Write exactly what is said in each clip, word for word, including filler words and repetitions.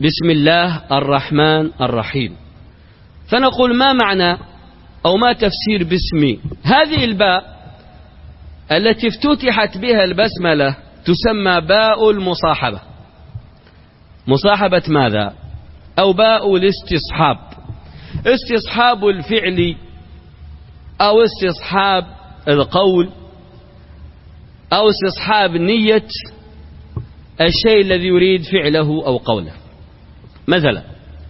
بسم الله الرحمن الرحيم. فنقول ما معنى أو ما تفسير باسمي؟ هذه الباء التي افتتحت بها البسملة تسمى باء المصاحبة. مصاحبة ماذا؟ أو باء الاستصحاب، استصحاب الفعل أو استصحاب القول أو استصحاب نية الشيء الذي يريد فعله أو قوله. مثلا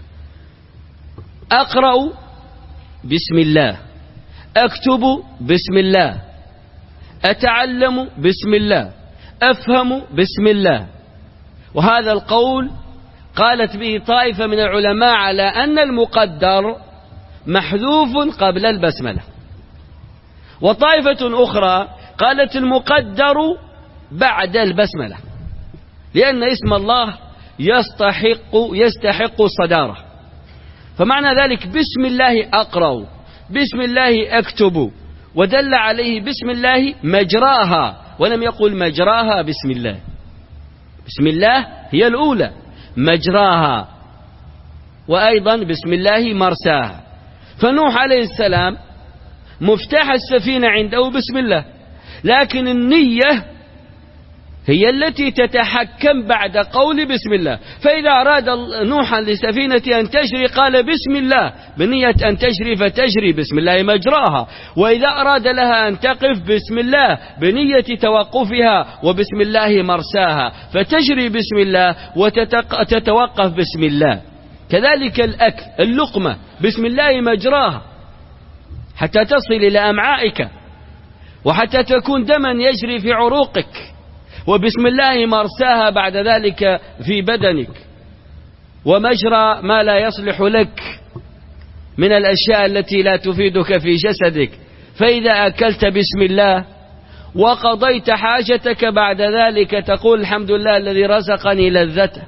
أقرأ بسم الله، أكتب بسم الله، أتعلم بسم الله، أفهم بسم الله. وهذا القول قالت به طائفة من العلماء على أن المقدر محذوف قبل البسملة، وطائفة أخرى قالت المقدر بعد البسملة، لأن اسم الله يستحق يستحق الصدارة. فمعنى ذلك بسم الله أقرأ، بسم الله أكتب، ودل عليه بسم الله مجراها، ولم يقل مجراها بسم الله. بسم الله هي الأولى مجراها، وأيضا بسم الله مرساها. فنوح عليه السلام مفتاح السفينة عنده بسم الله، لكن النية هي التي تتحكم بعد قول بسم الله. فإذا أراد نوحا لسفينة أن تجري قال بسم الله بنية أن تجري فتجري بسم الله مجراها، وإذا أراد لها أن تقف بسم الله بنية توقفها وبسم الله مرساها، فتجري بسم الله وتتوقف بسم الله. كذلك الأكل، اللقمة بسم الله مجراها حتى تصل إلى أمعائك وحتى تكون دما يجري في عروقك، وبسم الله مرساها بعد ذلك في بدنك، ومجرى ما لا يصلح لك من الأشياء التي لا تفيدك في جسدك. فإذا أكلت بسم الله وقضيت حاجتك بعد ذلك تقول الحمد لله الذي رزقني لذته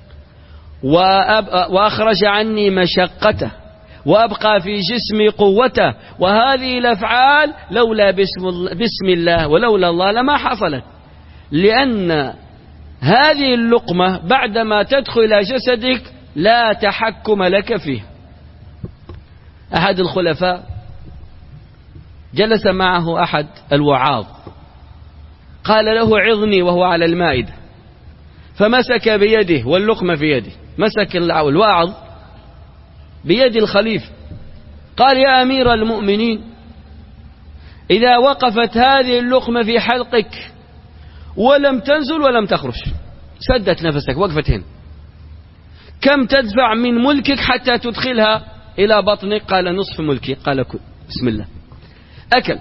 وأخرج عني مشقته وأبقى في جسمي قوته. وهذه الأفعال لولا بسم الله ولولا الله لما حصلت، لأن هذه اللقمة بعدما تدخل إلى جسدك لا تحكم لك فيها. أحد الخلفاء جلس معه أحد الوعاظ قال له عظني وهو على المائدة، فمسك بيده واللقمة في يده، مسك الواعظ بيد الخليفة قال يا أمير المؤمنين إذا وقفت هذه اللقمة في حلقك ولم تنزل ولم تخرج، سدت نفسك وقفت هنا، كم تدفع من ملكك حتى تدخلها إلى بطنك؟ قال نصف ملكي. قال كل بسم الله. أكل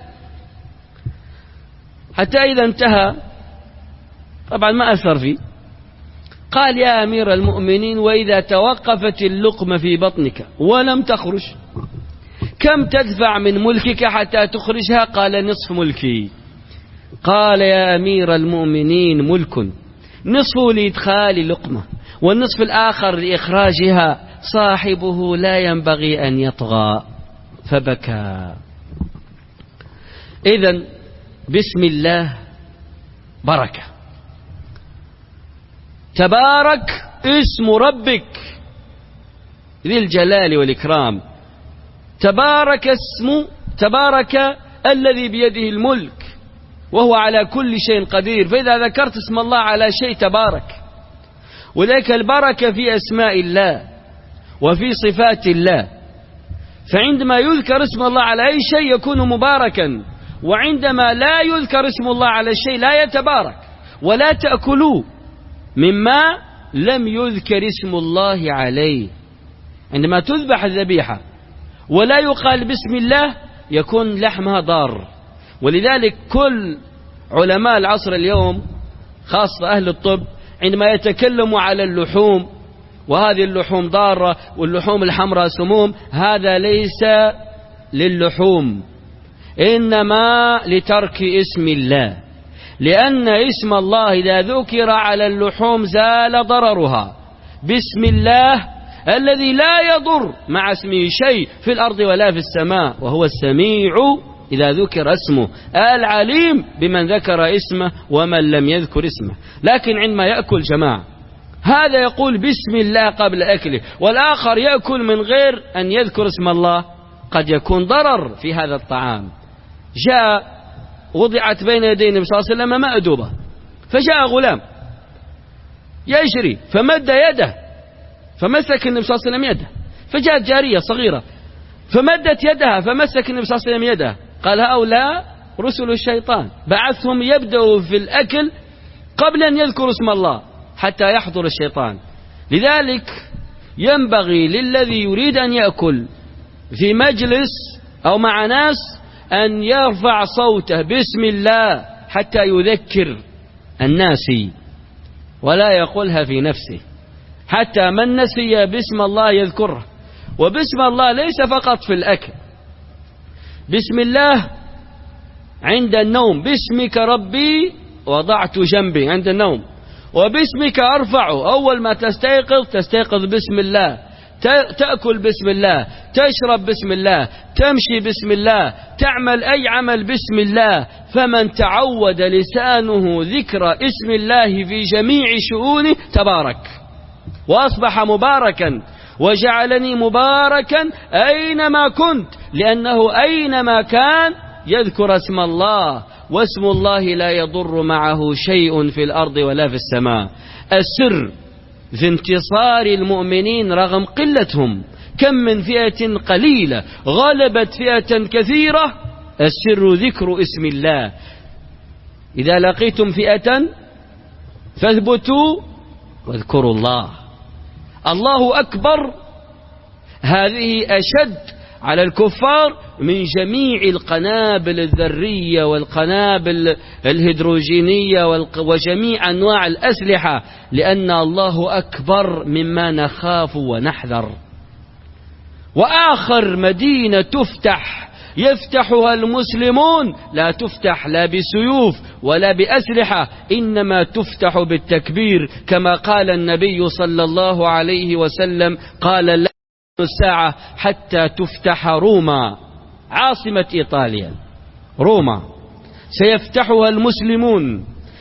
حتى إذا انتهى، طبعا ما أثر فيه، قال يا أمير المؤمنين وإذا توقفت اللقمة في بطنك ولم تخرج كم تدفع من ملكك حتى تخرجها؟ قال نصف ملكي. قال يا أمير المؤمنين ملك نصفه لإدخال لقمة والنصف الآخر لإخراجها، صاحبه لا ينبغي أن يطغى. فبكى. إذن بسم الله بركة. تبارك اسم ربك ذي الجلال والإكرام. تبارك اسم تبارك الذي بيده الملك وهو على كل شيء قدير. فإذا ذكرت اسم الله على شيء تبارك. وذلك البركة في أسماء الله وفي صفات الله، فعندما يذكر اسم الله على أي شيء يكون مباركا، وعندما لا يذكر اسم الله على الشيء لا يتبارك. ولا تأكلوا مما لم يذكر اسم الله عليه. عندما تذبح الذبيحة ولا يقال بسم الله يكون لحمها ضار. ولذلك كل علماء العصر اليوم خاصة أهل الطب عندما يتكلموا على اللحوم وهذه اللحوم ضارة واللحوم الحمراء سموم، هذا ليس للحوم، إنما لترك اسم الله، لأن اسم الله إذا ذكر على اللحوم زال ضررها. بسم الله الذي لا يضر مع اسمه شيء في الأرض ولا في السماء، وهو السميع إذا ذكر اسمه، العليم بمن ذكر اسمه ومن لم يذكر اسمه. لكن عندما يأكل جماعة هذا يقول بسم الله قبل أكله، والآخر يأكل من غير أن يذكر اسم الله، قد يكون ضرر في هذا الطعام. جاء وضعت بين يدي النبي صلى الله عليه وسلم مأدبة، فجاء غلام يجري فمد يده فمسك النبي صلى الله عليه وسلم يده، فجاءت جارية صغيرة فمدت يدها فمسك النبي صلى الله عليه وسلم يده، قال هؤلاء رسل الشيطان، بعثهم يبدأوا في الأكل قبل أن يذكروا اسم الله حتى يحضر الشيطان. لذلك ينبغي للذي يريد أن يأكل في مجلس أو مع ناس أن يرفع صوته بسم الله حتى يذكر الناس، ولا يقولها في نفسه، حتى من نسي بسم الله يذكره. وبسم الله ليس فقط في الأكل، بسم الله عند النوم، باسمك ربي وضعت جنبي عند النوم، وباسمك أرفعه، أول ما تستيقظ تستيقظ بسم الله، تأكل بسم الله، تشرب بسم الله، تمشي بسم الله، تعمل أي عمل بسم الله. فمن تعود لسانه ذكر اسم الله في جميع شؤونه تبارك وأصبح مباركا، وجعلني مباركا أينما كنت، لأنه أينما كان يذكر اسم الله، واسم الله لا يضر معه شيء في الأرض ولا في السماء. السر في انتصار المؤمنين رغم قلتهم، كم من فئة قليلة غلبت فئة كثيرة، السر ذكر اسم الله. إذا لقيتم فئة فاثبتوا واذكروا الله. الله أكبر، هذه أشد على الكفار من جميع القنابل الذرية والقنابل الهيدروجينية وجميع أنواع الأسلحة، لأن الله أكبر مما نخاف ونحذر. وآخر مدينة تفتح يفتحها المسلمون لا تفتح لا بسيوف ولا بأسلحة، إنما تفتح بالتكبير، كما قال النبي صلى الله عليه وسلم قال لا الساعة حتى تفتح روما، عاصمة إيطاليا روما، سيفتحها المسلمون،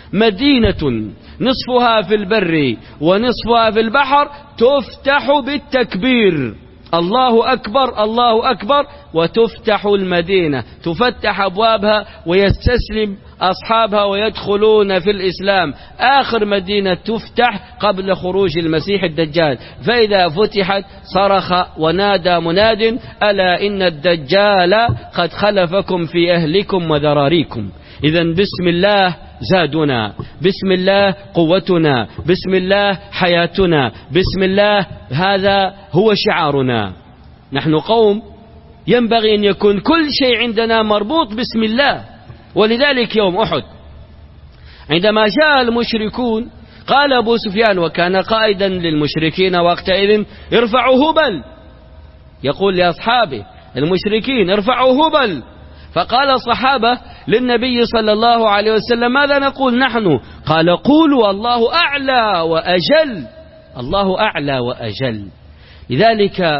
مدينة نصفها في البر ونصفها في البحر، تفتح بالتكبير، الله أكبر الله أكبر، وتفتح المدينة، تفتح أبوابها ويستسلم أصحابها ويدخلون في الإسلام. آخر مدينة تفتح قبل خروج المسيح الدجال، فإذا فتحت صرخ ونادى مناد ألا إن الدجال قد خلفكم في أهلكم وذراريكم. إذن بسم الله زادنا، بسم الله قوتنا، بسم الله حياتنا، بسم الله هذا هو شعارنا. نحن قوم ينبغي أن يكون كل شيء عندنا مربوط بسم الله. ولذلك يوم أحد عندما جاء المشركون قال أبو سفيان وكان قائدا للمشركين وقتئذ ارفعوا هبل، يقول لأصحابه المشركين ارفعوا هبل، فقال الصحابة للنبي صلى الله عليه وسلم ماذا نقول نحن؟ قال قولوا الله أعلى وأجل، الله أعلى وأجل. لذلك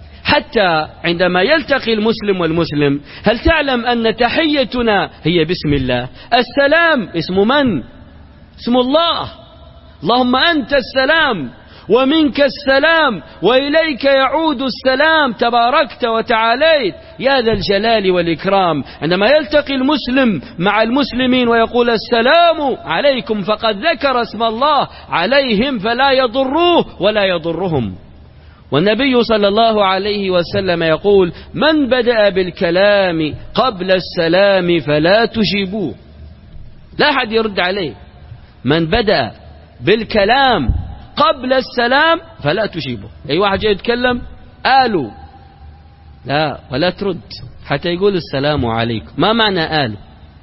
حتى عندما يلتقي المسلم والمسلم، هل تعلم أن تحيتنا هي بسم الله؟ السلام اسم من؟ اسم الله، اللهم أنت السلام ومنك السلام وإليك يعود السلام تباركت وتعاليت يا ذا الجلال والإكرام. عندما يلتقي المسلم مع المسلمين ويقول السلام عليكم، فقد ذكر اسم الله عليهم فلا يضروه ولا يضرهم. والنبي صلى الله عليه وسلم يقول من بدأ بالكلام قبل السلام فلا تجيبوه، لا أحد يرد عليه. من بدأ بالكلام قبل السلام فلا تجيبه. أي واحد جاي يتكلم آلو لا ولا ترد حتى يقول السلام عليكم. ما معنى آلو؟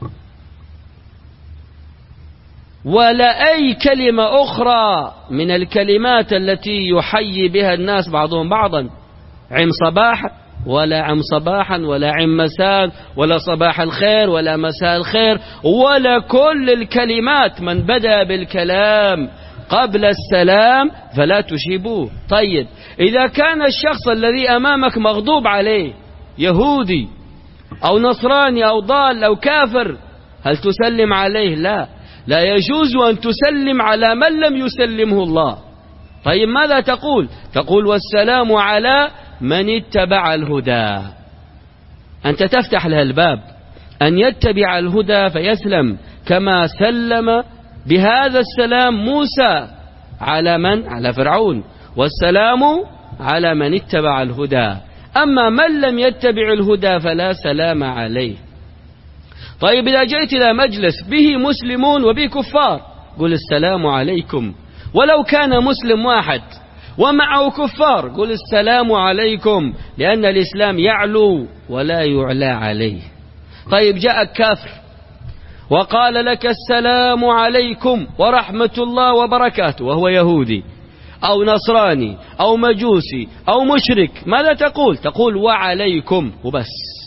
ولا أي كلمة أخرى من الكلمات التي يحيي بها الناس بعضهم بعضا، عم صباح ولا عم صباحا ولا عم مساء ولا صباح الخير ولا مساء الخير ولا كل الكلمات. من بدأ بالكلام قبل السلام فلا تجيبوه. طيب إذا كان الشخص الذي أمامك مغضوب عليه يهودي أو نصراني أو ضال أو كافر، هل تسلم عليه؟ لا، لا يجوز أن تسلم على من لم يسلمه الله. طيب ماذا تقول؟ تقول والسلام على من اتبع الهدى. أنت تفتح له الباب أن يتبع الهدى فيسلم، كما سلم بهذا السلام موسى على من؟ على فرعون. والسلام على من اتبع الهدى، أما من لم يتبع الهدى فلا سلام عليه. طيب إذا جئت إلى مجلس به مسلمون وبه كفار قل السلام عليكم، ولو كان مسلم واحد ومعه كفار قل السلام عليكم، لأن الإسلام يعلو ولا يعلى عليه. طيب جاءك كافر وقال لك السلام عليكم ورحمة الله وبركاته وهو يهودي أو نصراني أو مجوسي أو مشرك، ماذا تقول؟ تقول وعليكم وبس.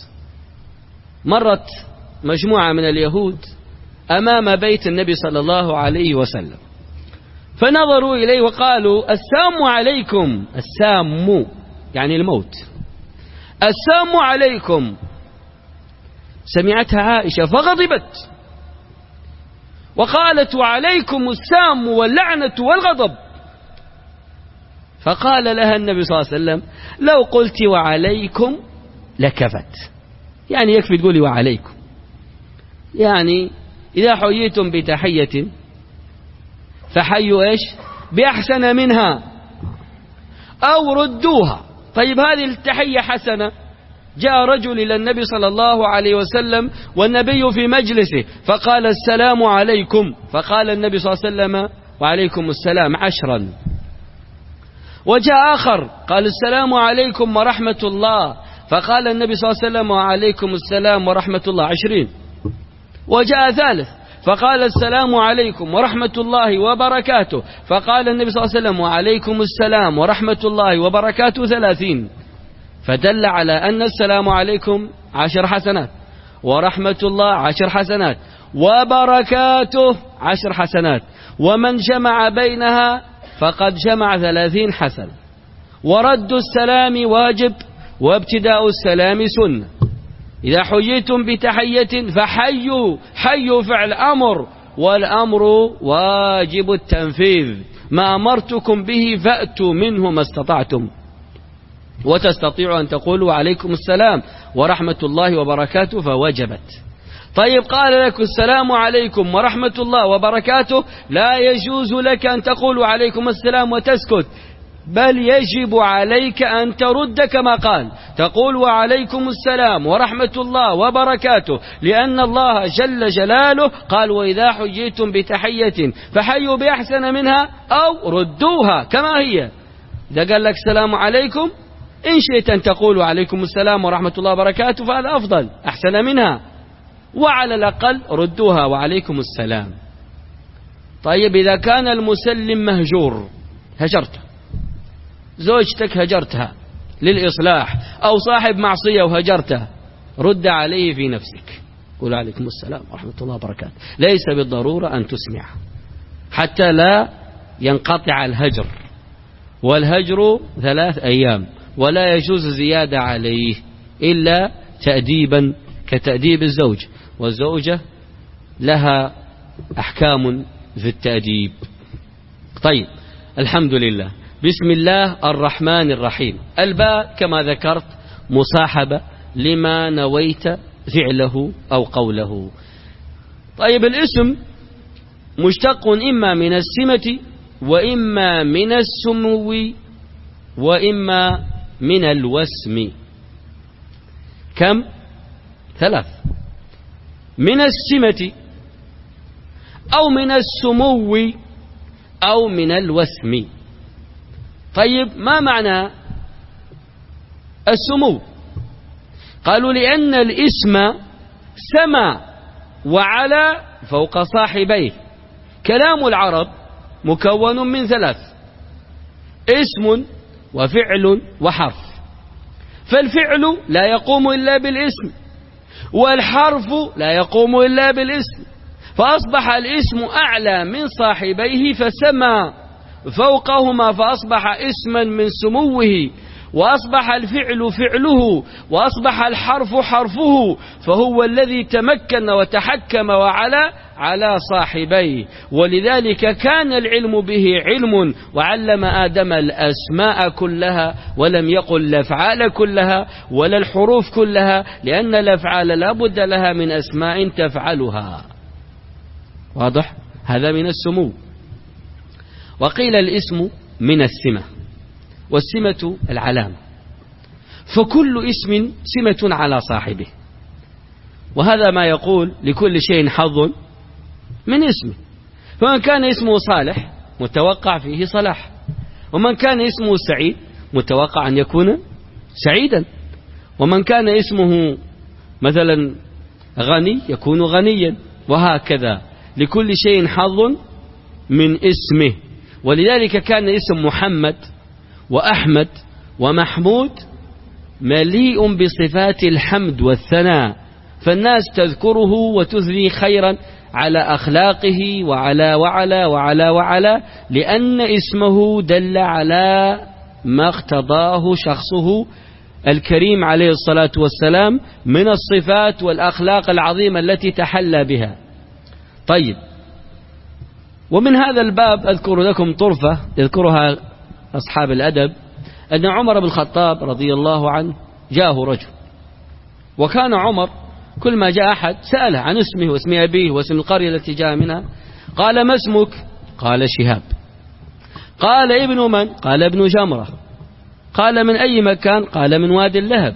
مرت مجموعة من اليهود أمام بيت النبي صلى الله عليه وسلم، فنظروا إليه وقالوا السلام عليكم. السام يعني الموت. السلام عليكم. سمعتها عائشة فغضبت وقالت وعليكم السام واللعنة والغضب. فقال لها النبي صلى الله عليه وسلم لو قلت وعليكم لكفت، يعني يكفي تقولي وعليكم. يعني إذا حييتم بتحية فحيوا إيش؟ بأحسن منها أو ردوها. طيب هذه التحية حسنة. جاء رجل إلى النبي صلى الله عليه وسلم والنبي في مجلسه فقال السلام عليكم، فقال النبي صلى الله عليه وسلم وعليكم السلام عشرا. وجاء آخر قال السلام عليكم ورحمة الله، فقال النبي صلى الله عليه وسلم وعليكم السلام ورحمة الله عشرين. وجاء ثالث فقال السلام عليكم ورحمة الله وبركاته، فقال النبي صلى الله عليه وسلم وعليكم السلام ورحمة الله وبركاته ثلاثين. فدل على أن السلام عليكم عشر حسنات، ورحمة الله عشر حسنات، وبركاته عشر حسنات، ومن جمع بينها فقد جمع ثلاثين حسنة. ورد السلام واجب، وابتداء السلام سنة. إذا حييتم بتحية فحيوا، حيوا فعل أمر، والأمر واجب التنفيذ، ما أمرتكم به فأتوا منه ما استطعتم. وتستطيعوا أن تقولوا عليكم السلام ورحمة الله وبركاته فوجبت. طيب قال لك السلام عليكم ورحمة الله وبركاته، لا يجوز لك أن تقولوا عليكم السلام وتسكت، بل يجب عليك أن ترد كما قال، تقول وعليكم السلام ورحمة الله وبركاته، لأن الله جل جلاله قال وإذا حييتم بتحية فحيوا بأحسن منها أو ردوها كما هي. إذا قال لك السلام عليكم إن شئت أن تقول عليكم السلام ورحمة الله وبركاته فهذا أفضل أحسن منها، وعلى الأقل ردوها وعليكم السلام. طيب إذا كان المسلم مهجور، هجرته، زوجتك هجرتها للإصلاح، أو صاحب معصية وهجرته، رد عليه في نفسك، قول عليكم السلام ورحمة الله وبركاته، ليس بالضرورة أن تسمع حتى لا ينقطع الهجر، والهجر ثلاث أيام ولا يجوز زيادة عليه إلا تأديبا كتأديب الزوج، والزوجة لها أحكام في التأديب. طيب الحمد لله. بسم الله الرحمن الرحيم. الباء كما ذكرت مصاحبة لما نويت فعله أو قوله. طيب الاسم مشتق إما من السمة وإما من السمو وإما من الوسم. كم؟ ثلاث. من السمة أو من السمو أو من الوسم. طيب ما معنى السمو؟ قالوا لأن الاسم سما وعلى فوق صاحبيه. كلام العرب مكون من ثلاث: اسم وفعل وحرف. فالفعل لا يقوم إلا بالاسم، والحرف لا يقوم إلا بالاسم، فأصبح الاسم أعلى من صاحبيه فسمى فوقهما، فأصبح اسما من سموه، وأصبح الفعل فعله وأصبح الحرف حرفه، فهو الذي تمكن وتحكم وعلى على صاحبيه. ولذلك كان العلم به علم، وعلم آدم الأسماء كلها، ولم يقل الأفعال كلها ولا الحروف كلها، لأن الأفعال لا بد لها من أسماء تفعلها. واضح؟ هذا من السمو. وقيل الاسم من السمة، والسمة العلامة، فكل اسم سمة على صاحبه، وهذا ما يقول لكل شيء حظ من اسمه. فمن كان اسمه صالح متوقع فيه صلاح، ومن كان اسمه سعيد متوقع أن يكون سعيدا، ومن كان اسمه مثلا غني يكون غنيا، وهكذا لكل شيء حظ من اسمه. ولذلك كان اسم محمد وأحمد ومحمود مليء بصفات الحمد والثناء، فالناس تذكره وتثني خيرا على أخلاقه وعلى وعلى وعلى وعلى، لأن اسمه دل على ما اقتضاه شخصه الكريم عليه الصلاة والسلام من الصفات والأخلاق العظيمة التي تحلى بها. طيب، ومن هذا الباب أذكر لكم طرفة يذكرها أصحاب الأدب، أن عمر بن الخطاب رضي الله عنه جاءه رجل، وكان عمر كل ما جاء أحد سأله عن اسمه واسم أبيه واسم القرية التي جاء منها. قال: ما اسمك؟ قال: شهاب. قال: ابن من؟ قال: ابن جمرة. قال: من أي مكان؟ قال: من وادي اللهب.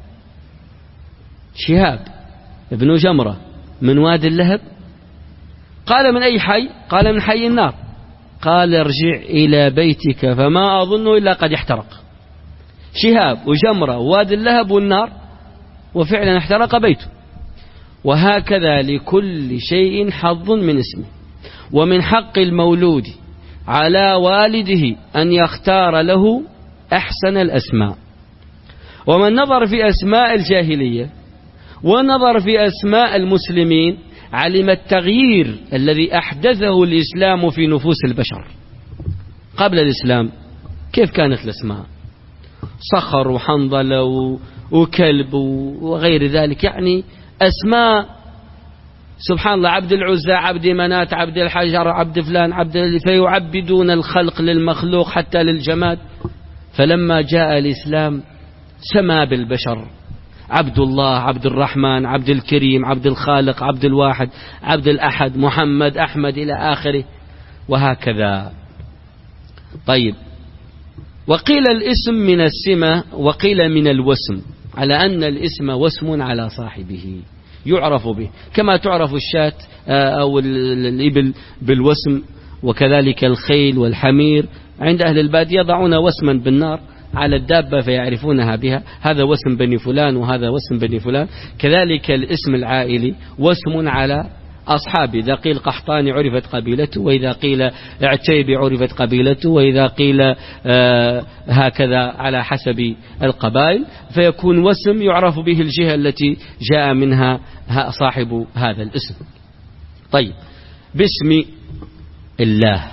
شهاب ابن جمرة من وادي اللهب. قال: من أي حي؟ قال: من حي النار. قال: ارجع إلى بيتك فما أظن إلا قد احترق. شهاب وجمرة ووادي اللهب والنار، وفعلا احترق بيته. وهكذا لكل شيء حظ من اسمه. ومن حق المولود على والده أن يختار له أحسن الأسماء. ومن نظر في أسماء الجاهلية ونظر في أسماء المسلمين علم التغيير الذي أحدثه الإسلام في نفوس البشر. قبل الإسلام كيف كانت الأسماء؟ صخر وحنظلة وكلب وغير ذلك، يعني أسماء سبحان الله، عبد العزى، عبد منات، عبد الحجر، عبد فلان، عبد، فيعبدون الخلق للمخلوق حتى للجماد. فلما جاء الإسلام سما بالبشر: عبد الله، عبد الرحمن، عبد الكريم، عبد الخالق، عبد الواحد، عبد الأحد، محمد، أحمد، إلى آخره، وهكذا. طيب، وقيل الاسم من السمة وقيل من الوسم، على أن الاسم وسم على صاحبه يعرف به، كما تعرف الشاة أو الإبل بالوسم، وكذلك الخيل والحمير. عند أهل البادية يضعون وسما بالنار على الدابة فيعرفونها بها، هذا وسم بني فلان وهذا وسم بني فلان. كذلك الاسم العائلي وسم على أصحابه، إذا قيل قحطاني عرفت قبيلته، وإذا قيل عتيبي عرفت قبيلته، وإذا قيل آه هكذا على حسب القبائل، فيكون وسم يعرف به الجهة التي جاء منها صاحب هذا الاسم. طيب، باسم الله.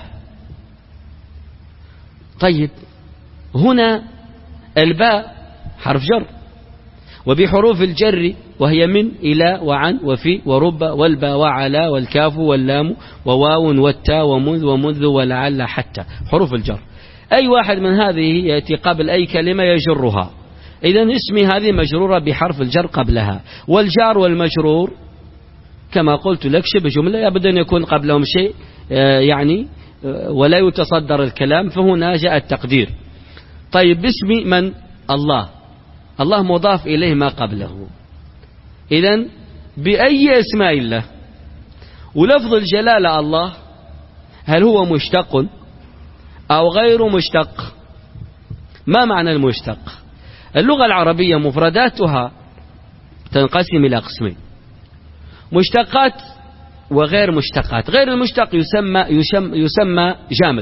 طيب، هنا الباء حرف جر، وبحروف الجر وهي من، إلى، وعن، وفي، ورب، والباء، وعلى، والكاف، واللام، وواو، والتاء، ومذ، ومذ، ولعل، حتى، حروف الجر. أي واحد من هذه يأتي قبل أي كلمة يجرها، إذن اسمي هذه مجرورة بحرف الجر قبلها. والجار والمجرور كما قلت لك شبه جملة، يبد أن يكون قبلهم شيء يعني ولا يتصدر الكلام، فهنا جاء التقدير. طيب، باسم من؟ الله. الله مضاف إليه ما قبله، إذن بأي اسماء الله. ولفظ الجلالة الله هل هو مشتق أو غير مشتق؟ ما معنى المشتق؟ اللغة العربية مفرداتها تنقسم إلى قسمين: مشتقات وغير مشتقات. غير المشتق يسمى, يسمى, يسمى جامد،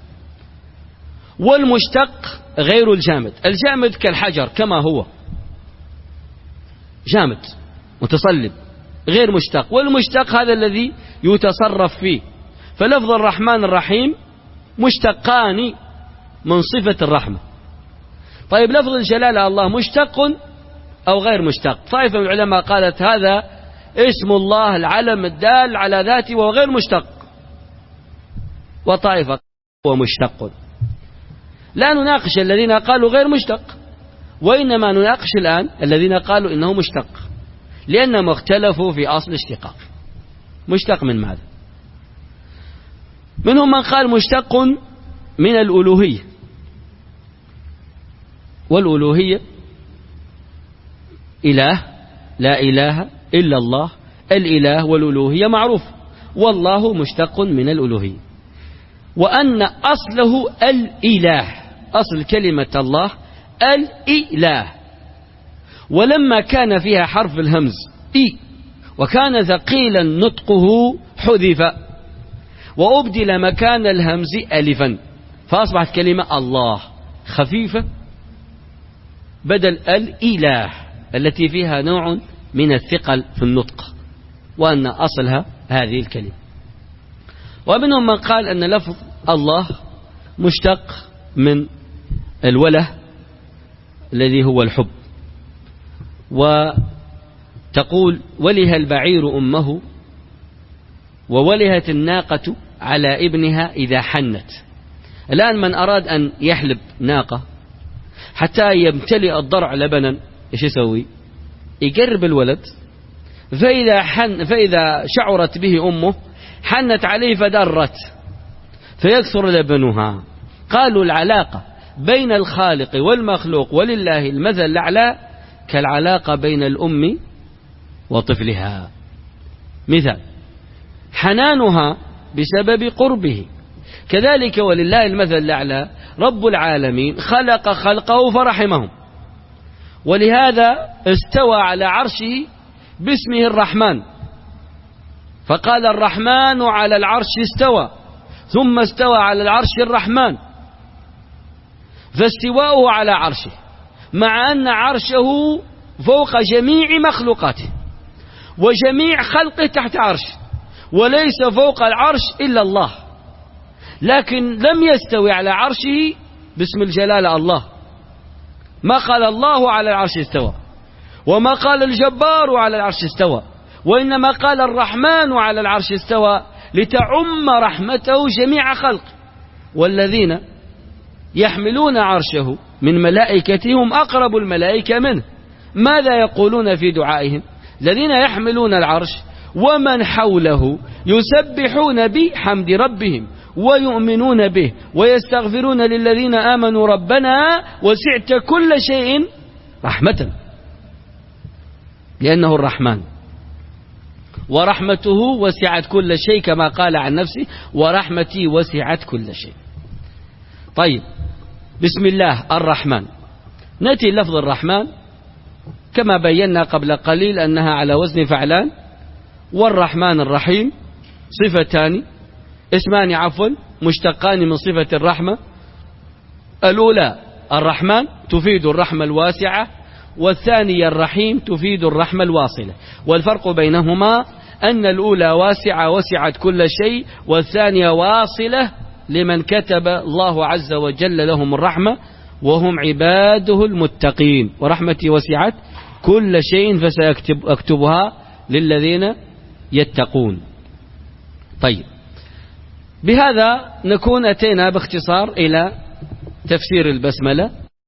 والمشتق غير الجامد. الجامد كالحجر كما هو جامد متصلب غير مشتق، والمشتق هذا الذي يتصرف فيه. فلفظ الرحمن الرحيم مشتقان من صفة الرحمة. طيب لفظ الجلالة الله مشتق أو غير مشتق؟ طائفة من العلماء قالت هذا اسم الله العلم الدال على ذاته وغير مشتق، وطائفة هو مشتق. لا نناقش الذين قالوا غير مشتق، وإنما نناقش الآن الذين قالوا إنه مشتق، لأنهم اختلفوا في أصل اشتقاق. مشتق من ماذا؟ منهم من قال مشتق من الألوهية، والألوهية إله، لا إله إلا الله، الإله والألوهية معروف، والله مشتق من الألوهية، وأن أصله الإله، أصل كلمة الله الإله، ولما كان فيها حرف الهمز إي وكان ثقيلا نطقه حذف وأبدل مكان الهمز ألفا، فأصبحت كلمة الله خفيفة بدل الإله التي فيها نوع من الثقل في النطق، وأن أصلها هذه الكلمة. ومنهم من قال أن لفظ الله مشتق من الوله الذي هو الحب، وتقول وله البعير أمه وولهت الناقة على ابنها إذا حنت. الآن من أراد أن يحلب ناقة حتى يمتلئ الضرع لبنا إيش يسوي؟ يقرب الولد، فإذا, حن فإذا شعرت به أمه حنت عليه فدرت فيكثر لبنها. قالوا العلاقة بين الخالق والمخلوق ولله المثل الأعلى كالعلاقة بين الأم وطفلها. مثال حنانها بسبب قربه، كذلك ولله المثل الأعلى رب العالمين خلق خلقه فرحمهم، ولهذا استوى على عرشه باسمه الرحمن، فقال الرحمن على العرش استوى، ثم استوى على العرش الرحمن، فاستواؤه على عرشه مع أن عرشه فوق جميع مخلوقاته وجميع خلقه تحت عرشه، وليس فوق العرش إلا الله، لكن لم يستوي على عرشه باسم الجلالة الله، ما قال الله على العرش استوى، وما قال الجبار على العرش استوى، وإنما قال الرحمن على العرش استوى لتعم رحمته جميع خلقه. والذين يحملون عرشه من ملائكتهم أقرب الملائكة منه، ماذا يقولون في دعائهم؟ الذين يحملون العرش ومن حوله يسبحون بحمد ربهم ويؤمنون به ويستغفرون للذين آمنوا ربنا وسعت كل شيء رحمة، لأنه الرحمن، ورحمته وسعت كل شيء كما قال عن نفسه ورحمتي وسعت كل شيء. طيب بسم الله الرحمن، نأتي لفظ الرحمن كما بينا قبل قليل أنها على وزن فعلان، والرحمن الرحيم صفتان اسمان عفوا مشتقان من صفة الرحمة. الأولى الرحمن تفيد الرحمة الواسعة، والثانية الرحيم تفيد الرحمة الواصلة، والفرق بينهما أن الأولى واسعة وسعت كل شيء، والثانية واصلة لمن كتب الله عز وجل لهم الرحمة وهم عباده المتقين، ورحمتي وسعت كل شيء فسأكتبها للذين يتقون. طيب بهذا نكون أتينا باختصار إلى تفسير البسملة.